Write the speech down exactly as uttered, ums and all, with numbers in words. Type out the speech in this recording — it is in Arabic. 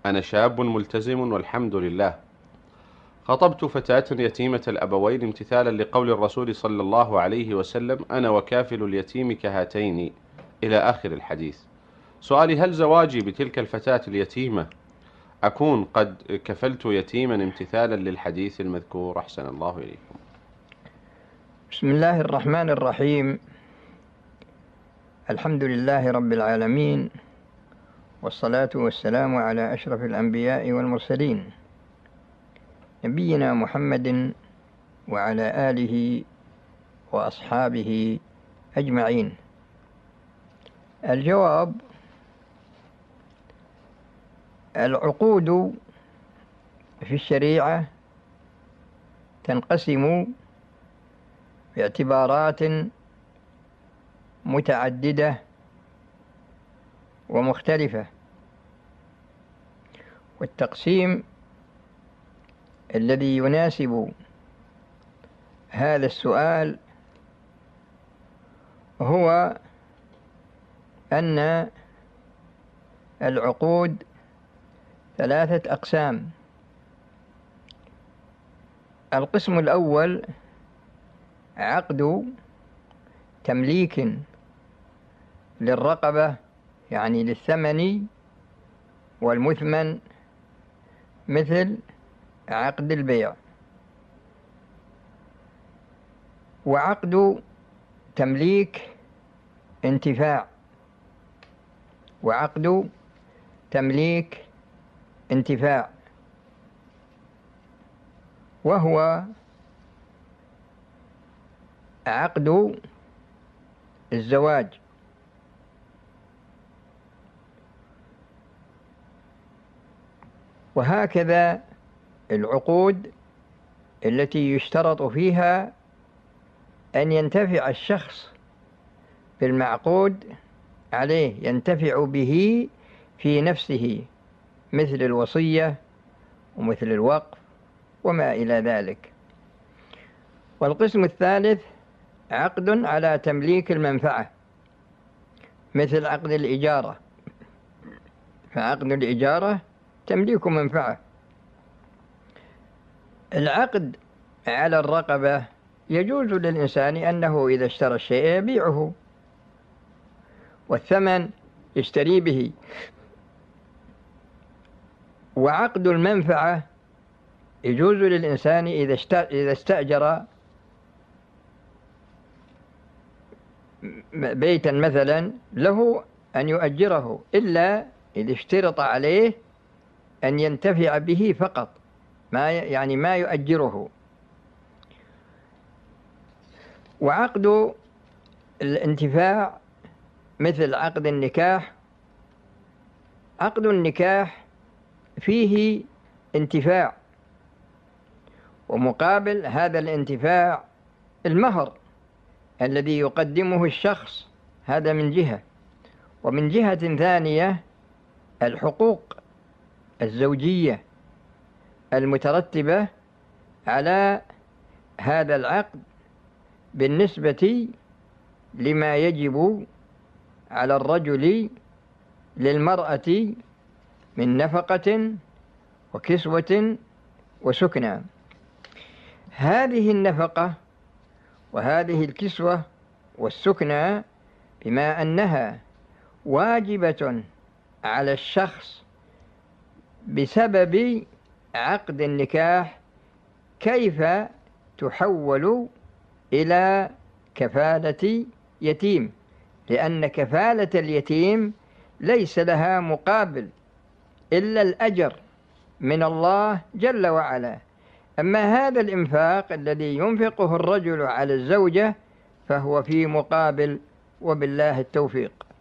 أنا شاب ملتزم والحمد لله. خطبت فتاة يتيمة الأبوين امتثالا لقول الرسول صلى الله عليه وسلم: أنا وكافل اليتيم كهاتين، إلى آخر الحديث. سؤالي: هل زواجي بتلك الفتاة اليتيمة أكون قد كفلت يتيما امتثالا للحديث المذكور؟ أحسن الله إليكم. بسم الله الرحمن الرحيم. الحمد لله رب العالمين، والصلاة والسلام على أشرف الأنبياء والمرسلين، نبينا محمد وعلى آله وأصحابه أجمعين. الجواب: العقود في الشريعة تنقسم باعتبارات متعددة ومختلفة، والتقسيم الذي يناسب هذا السؤال هو أن العقود ثلاثة أقسام. القسم الأول عقد تمليك للرقبة، يعني للثمن والمثمن، مثل عقد البيع. وعقد تمليك انتفاع، وعقد تمليك انتفاع وهو عقد الزواج. وهكذا العقود التي يشترط فيها أن ينتفع الشخص بالمعقود عليه، ينتفع به في نفسه، مثل الوصية ومثل الوقف وما إلى ذلك. والقسم الثالث عقد على تمليك المنفعة، مثل عقد الإجارة، فعقد الإجارة تمليك منفعة. العقد على الرقبة يجوز للإنسان أنه إذا اشترى الشيء يبيعه، والثمن يشتري به. وعقد المنفعة يجوز للإنسان إذا استأجر بيتا مثلا له أن يؤجره، إلا إذا اشترط عليه أن ينتفع به فقط، ما يعني ما يؤجره. وعقد الانتفاع مثل عقد النكاح. عقد النكاح فيه انتفاع، ومقابل هذا الانتفاع المهر الذي يقدمه الشخص، هذا من جهة. ومن جهة ثانية الحقوق الزوجية المترتبة على هذا العقد بالنسبة لما يجب على الرجل للمرأة من نفقة وكسوة وسكنى. هذه النفقة وهذه الكسوة والسكنى بما أنها واجبة على الشخص بسبب عقد النكاح، كيف تحول إلى كفالة يتيم؟ لأن كفالة اليتيم ليس لها مقابل إلا الأجر من الله جل وعلا. أما هذا الإنفاق الذي ينفقه الرجل على الزوجة فهو في مقابل، وبالله التوفيق.